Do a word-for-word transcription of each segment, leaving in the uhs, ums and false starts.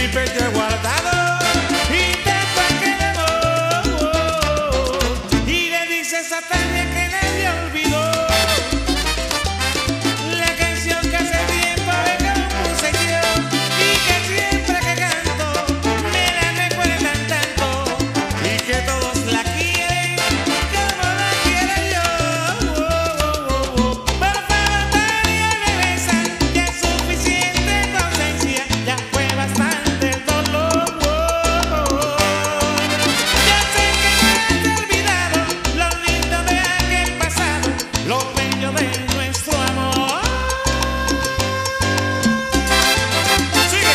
mi pecho he guardado y tanto queremos. Y le dices a Tania que nadie olvidó la canción que hace tiempo me compuse yo y que siempre que canto me la recuerdan tanto y que todos la quieren como la quiero yo. Por favor, Tania, regresa, ya es suficiente tu ausencia, ya fue bastante el dolor. Ya sé que no has olvidado lo lindo de aquel pasado, lo bello de nuestro amor. Sigue.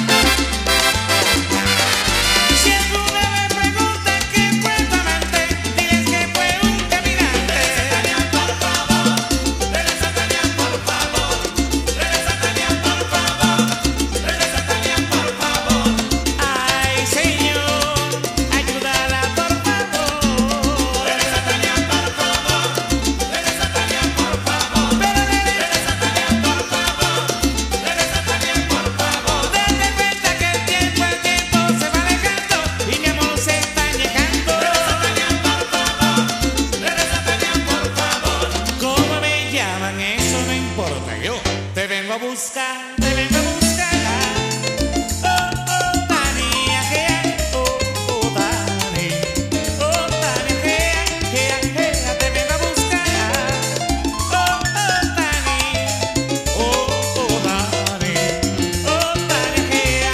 Si alguna vez preguntan quién fue tu amante, diles que fue un caminante. Regresa, Tania, por favor. Regresa, Tania, por favor. Regresa, Tania, por favor. Regresa, Tania, por favor. Ay, Señor, ayúdala, por favor. Regresa, Tania, por favor. Regresa, Tania, por favor. Pero regresa, Tania, por favor. Regresa, Tania, por favor. Date cuenta que el tiempo, el tiempo se va alejando y mi amor se está añejando. Regresa, Tania, por favor. Regresa, Tania, por favor. Cómo me llaman, eso no importa. Yo te vengo a buscar, te vengo a buscar. Oh, oh, Tania, que hay, oh, oh, Tania. Oh, Tania, que hay, que hay, que hay, te vengo a buscar. Oh, oh, Tania. Oh, oh, Tania. Oh, Tania, que hay.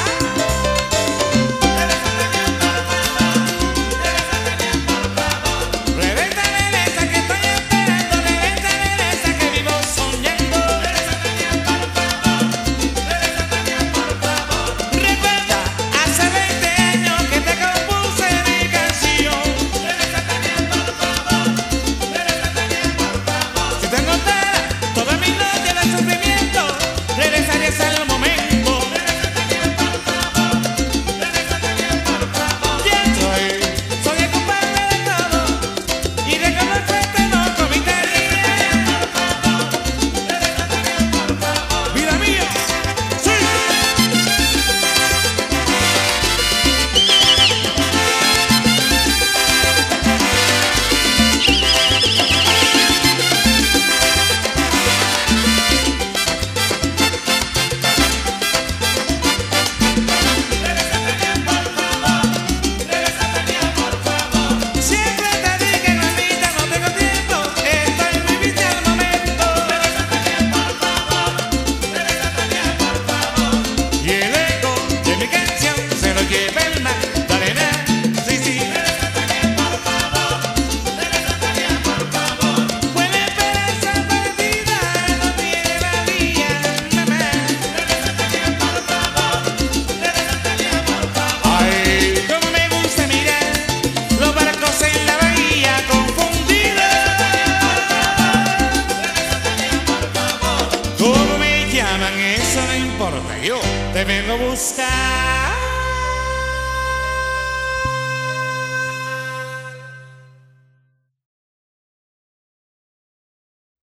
Regresa, Tania, por favor. Regresa, Tania, por favor. Regresa, regresa, que estoy esperando. Regresa, regresa, que vivo soñando. Regresa, Tania, por favor. Regresa, Tania, por favor. Recuerda, hace veinte años que te compuse mi canción. Regresa, Tania, por favor. Regresa, Tania, por favor. Si te contara toda mi noche de sufrimiento, regresarías al momento. Regresa, Tania, por favor. Regresa, Tania, por favor. Ya soy, soy el culpable de todo y reconozco este loco mi tarea. Por favor. Regresa, Tania, por favor. Vida mía, sí. Regresa, Tania, por favor. Regresa, Tania, por favor. Siempre te dije, mamita, no tengo tiempo, estoy viviendo el momento. Regresa, Tania, por favor. Regresa, Tania, por favor. Y el eco de mi canción se lo lleva el mar. Dale, na, sí, sí. Regresa, Tania, por favor. Regresa, Tania, por favor. Fue la esperanza perdida, no tiene valía, mamá. Regresa, Tania, por favor. Regresa, Tania, por favor. Ay, cómo me gusta mirar los barcos en la bahía confundidos. Regresa, Tania, por favor. Cómo me llaman, eso no importa. Yo te vengo a buscar.